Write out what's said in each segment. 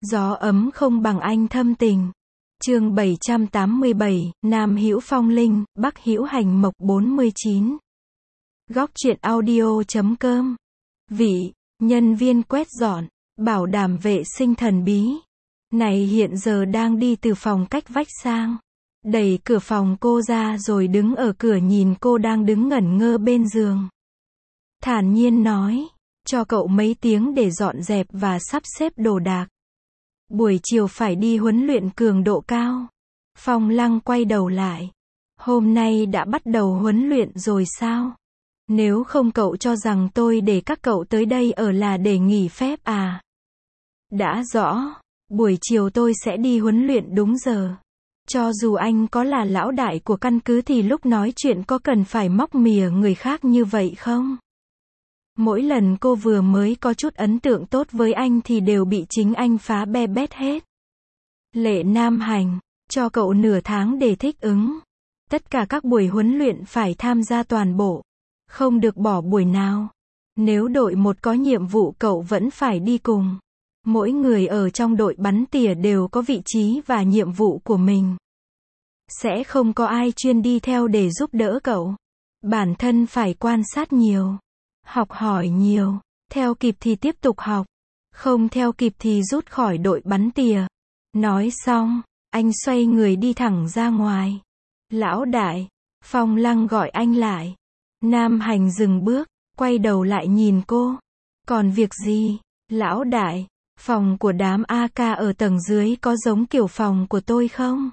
Gió ấm không bằng anh thâm tình. Chương 787, Nam hữu phong linh, Bắc hữu hành mộc 49. Góc truyện audio.com. Vị nhân viên quét dọn, bảo đảm vệ sinh thần bí này hiện giờ đang đi từ phòng cách vách sang. Đẩy cửa phòng cô ra rồi đứng ở cửa nhìn cô đang đứng ngẩn ngơ bên giường. Thản nhiên nói, cho cậu mấy tiếng để dọn dẹp và sắp xếp đồ đạc. Buổi chiều phải đi huấn luyện cường độ cao. Phong Lăng quay đầu lại. Hôm nay đã bắt đầu huấn luyện rồi sao? Nếu không cậu cho rằng tôi để các cậu tới đây ở là để nghỉ phép à? Đã rõ, buổi chiều tôi sẽ đi huấn luyện đúng giờ. Cho dù anh có là lão đại của căn cứ thì lúc nói chuyện có cần phải móc mỉa người khác như vậy không? Mỗi lần cô vừa mới có chút ấn tượng tốt với anh thì đều bị chính anh phá be bét hết. Lệ Nam Hành, cho cậu nửa tháng để thích ứng. Tất cả các buổi huấn luyện phải tham gia toàn bộ. Không được bỏ buổi nào. Nếu đội một có nhiệm vụ cậu vẫn phải đi cùng. Mỗi người ở trong đội bắn tỉa đều có vị trí và nhiệm vụ của mình. Sẽ không có ai chuyên đi theo để giúp đỡ cậu. Bản thân phải quan sát nhiều. Học hỏi nhiều. Theo kịp thì tiếp tục học. Không theo kịp thì rút khỏi đội bắn tỉa. Nói xong, anh xoay người đi thẳng ra ngoài. Lão đại, Phong Lăng gọi anh lại. Nam Hành dừng bước, quay đầu lại nhìn cô. Còn việc gì? Lão đại, phòng của đám AK ở tầng dưới có giống kiểu phòng của tôi không?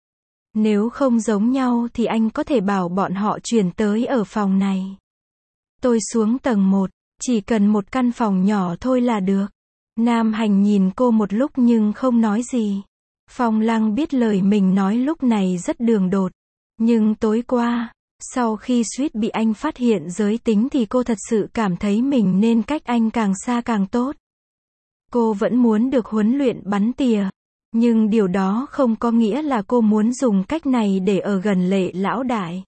Nếu không giống nhau thì anh có thể bảo bọn họ chuyển tới ở phòng này. Tôi xuống tầng 1, chỉ cần một căn phòng nhỏ thôi là được. Nam Hành nhìn cô một lúc nhưng không nói gì. Phong Lăng biết lời mình nói lúc này rất đường đột. Nhưng tối qua, sau khi suýt bị anh phát hiện giới tính thì cô thật sự cảm thấy mình nên cách anh càng xa càng tốt. Cô vẫn muốn được huấn luyện bắn tỉa. Nhưng điều đó không có nghĩa là cô muốn dùng cách này để ở gần Lệ lão đại.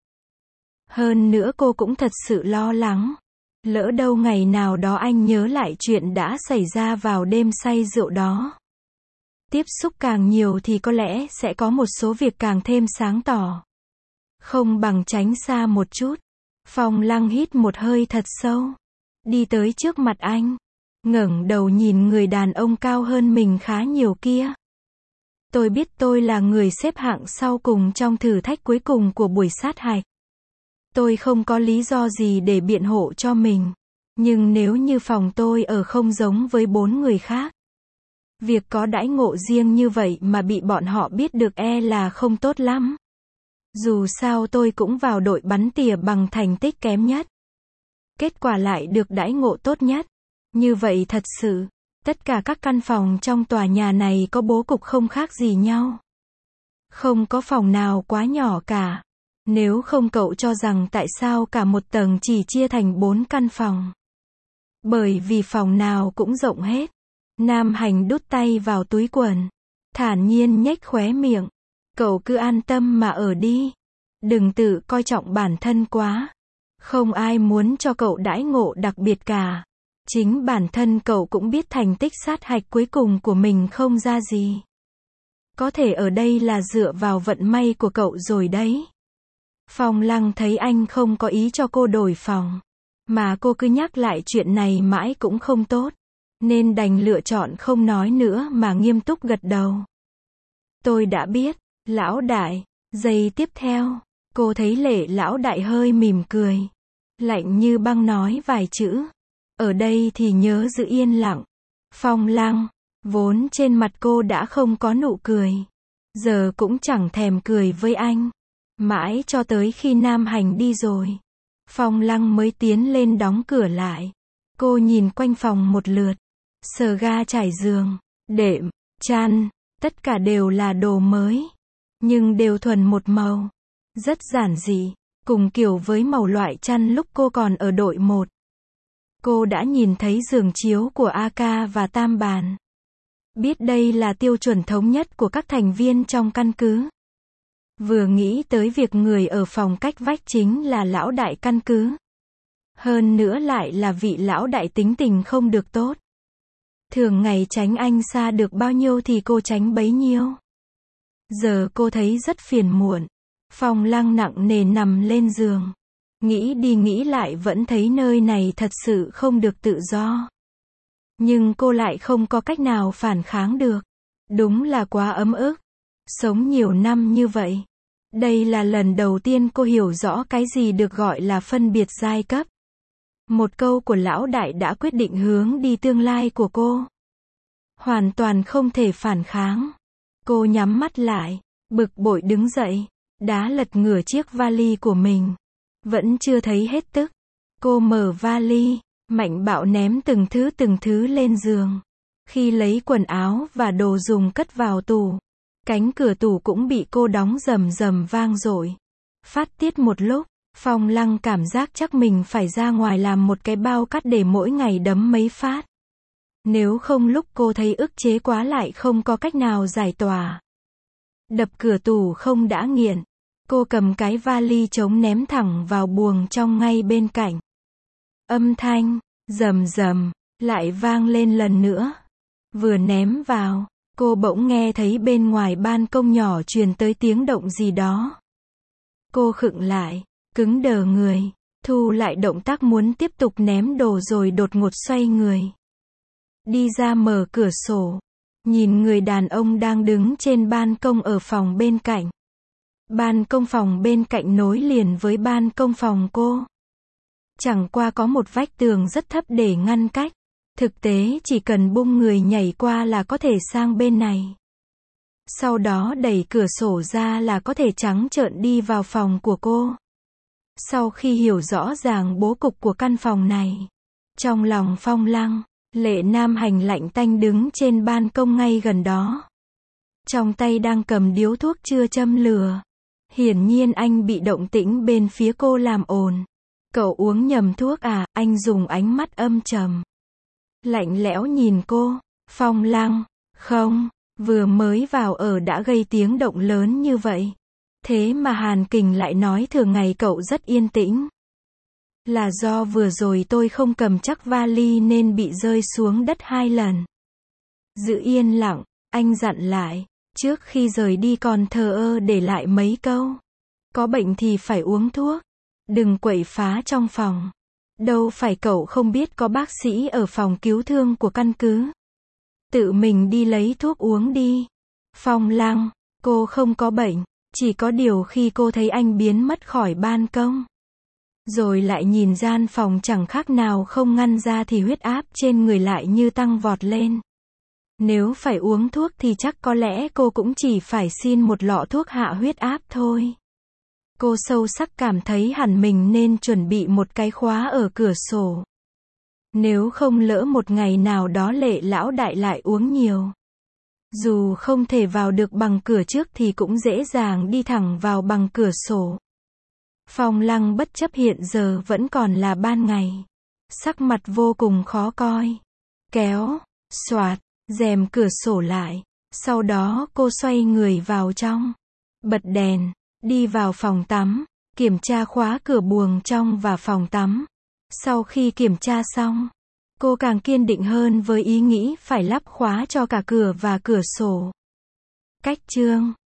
Hơn nữa cô cũng thật sự lo lắng. Lỡ đâu ngày nào đó anh nhớ lại chuyện đã xảy ra vào đêm say rượu đó. Tiếp xúc càng nhiều thì có lẽ sẽ có một số việc càng thêm sáng tỏ. Không bằng tránh xa một chút. Phong Lăng hít một hơi thật sâu. Đi tới trước mặt anh. Ngẩng đầu nhìn người đàn ông cao hơn mình khá nhiều kia. Tôi biết tôi là người xếp hạng sau cùng trong thử thách cuối cùng của buổi sát hạch. Tôi không có lý do gì để biện hộ cho mình. Nhưng nếu như phòng tôi ở không giống với 4 người khác. Việc có đãi ngộ riêng như vậy mà bị bọn họ biết được là không tốt lắm. Dù sao tôi cũng vào đội bắn tỉa bằng thành tích kém nhất. Kết quả lại được đãi ngộ tốt nhất. Như vậy thật sự, tất cả các căn phòng trong tòa nhà này có bố cục không khác gì nhau. Không có phòng nào quá nhỏ cả. Nếu không cậu cho rằng tại sao cả một tầng chỉ chia thành 4 căn phòng. Bởi vì phòng nào cũng rộng hết. Nam Hành đút tay vào túi quần. Thản nhiên nhếch khóe miệng. Cậu cứ an tâm mà ở đi. Đừng tự coi trọng bản thân quá. Không ai muốn cho cậu đãi ngộ đặc biệt cả. Chính bản thân cậu cũng biết thành tích sát hạch cuối cùng của mình không ra gì. Có thể ở đây là dựa vào vận may của cậu rồi đấy. Phong Lăng thấy anh không có ý cho cô đổi phòng. Mà cô cứ nhắc lại chuyện này mãi cũng không tốt. Nên đành lựa chọn không nói nữa mà nghiêm túc gật đầu. Tôi đã biết, lão đại. Giây tiếp theo, cô thấy Lệ lão đại hơi mỉm cười. Lạnh như băng nói vài chữ. Ở đây thì nhớ giữ yên lặng. Phong Lăng, vốn trên mặt cô đã không có nụ cười. Giờ cũng chẳng thèm cười với anh. Mãi cho tới khi Nam Hành đi rồi. Phong Lăng mới tiến lên đóng cửa lại. Cô nhìn quanh phòng một lượt. Sờ ga trải giường, đệm, chăn, tất cả đều là đồ mới. Nhưng đều thuần một màu. Rất giản dị, cùng kiểu với màu loại chăn lúc cô còn ở đội 1. Cô đã nhìn thấy giường chiếu của AK và tam bàn. Biết đây là tiêu chuẩn thống nhất của các thành viên trong căn cứ. Vừa nghĩ tới việc người ở phòng cách vách chính là lão đại căn cứ. Hơn nữa lại là vị lão đại tính tình không được tốt. Thường ngày tránh anh xa được bao nhiêu thì cô tránh bấy nhiêu. Giờ cô thấy rất phiền muộn. Phong Lăng nặng nề nằm lên giường. Nghĩ đi nghĩ lại vẫn thấy nơi này thật sự không được tự do. Nhưng cô lại không có cách nào phản kháng được. Đúng là quá ấm ức. Sống nhiều năm như vậy. Đây là lần đầu tiên cô hiểu rõ cái gì được gọi là phân biệt giai cấp. Một câu của lão đại đã quyết định hướng đi tương lai của cô. Hoàn toàn không thể phản kháng. Cô nhắm mắt lại, bực bội đứng dậy, đá lật ngửa chiếc vali của mình. Vẫn chưa thấy hết tức. Cô mở vali, mạnh bạo ném từng thứ lên giường. Khi lấy quần áo và đồ dùng cất vào tủ, cánh cửa tủ cũng bị cô đóng rầm rầm vang dội. Phát tiết một lúc, Phong Lăng cảm giác chắc mình phải ra ngoài làm một cái bao cát để mỗi ngày đấm mấy phát. Nếu không lúc cô thấy ức chế quá lại không có cách nào giải tỏa. Đập cửa tủ không đã nghiện. Cô cầm cái vali trống ném thẳng vào buồng trong ngay bên cạnh. Âm thanh, rầm rầm, lại vang lên lần nữa. Vừa ném vào, cô bỗng nghe thấy bên ngoài ban công nhỏ truyền tới tiếng động gì đó. Cô khựng lại, cứng đờ người, thu lại động tác muốn tiếp tục ném đồ rồi đột ngột xoay người. Đi ra mở cửa sổ, nhìn người đàn ông đang đứng trên ban công ở phòng bên cạnh. Ban công phòng bên cạnh nối liền với ban công phòng cô. Chẳng qua có một vách tường rất thấp để ngăn cách. Thực tế chỉ cần bung người nhảy qua là có thể sang bên này. Sau đó đẩy cửa sổ ra là có thể trắng trợn đi vào phòng của cô. Sau khi hiểu rõ ràng bố cục của căn phòng này, trong lòng Phong Lăng, Lệ Nam Hành lạnh tanh đứng trên ban công ngay gần đó. Trong tay đang cầm điếu thuốc chưa châm lửa. Hiển nhiên anh bị động tĩnh bên phía cô làm ồn. Cậu uống nhầm thuốc à? Anh dùng ánh mắt âm trầm, lạnh lẽo nhìn cô. Phong Lăng, không, vừa mới vào ở đã gây tiếng động lớn như vậy. Thế mà Hàn Kình lại nói thường ngày cậu rất yên tĩnh. Là do vừa rồi tôi không cầm chắc vali nên bị rơi xuống đất 2 lần. Giữ yên lặng, anh dặn lại. Trước khi rời đi còn thờ ơ để lại mấy câu. Có bệnh thì phải uống thuốc. Đừng quậy phá trong phòng. Đâu phải cậu không biết có bác sĩ ở phòng cứu thương của căn cứ. Tự mình đi lấy thuốc uống đi. Phong Lăng, cô không có bệnh. Chỉ có điều khi cô thấy anh biến mất khỏi ban công, rồi lại nhìn gian phòng chẳng khác nào không ngăn ra thì huyết áp trên người lại như tăng vọt lên. Nếu phải uống thuốc thì chắc có lẽ cô cũng chỉ phải xin một lọ thuốc hạ huyết áp thôi. Cô sâu sắc cảm thấy hẳn mình nên chuẩn bị một cái khóa ở cửa sổ. Nếu không lỡ một ngày nào đó Lệ lão đại lại uống nhiều. Dù không thể vào được bằng cửa trước thì cũng dễ dàng đi thẳng vào bằng cửa sổ. Phong Lăng bất chấp hiện giờ vẫn còn là ban ngày. Sắc mặt vô cùng khó coi. Kéo, xoạt, rèm cửa sổ lại. Sau đó cô xoay người vào trong. Bật đèn, đi vào phòng tắm. Kiểm tra khóa cửa buồng trong và phòng tắm. Sau khi kiểm tra xong, cô càng kiên định hơn với ý nghĩ phải lắp khóa cho cả cửa và cửa sổ. Cách chương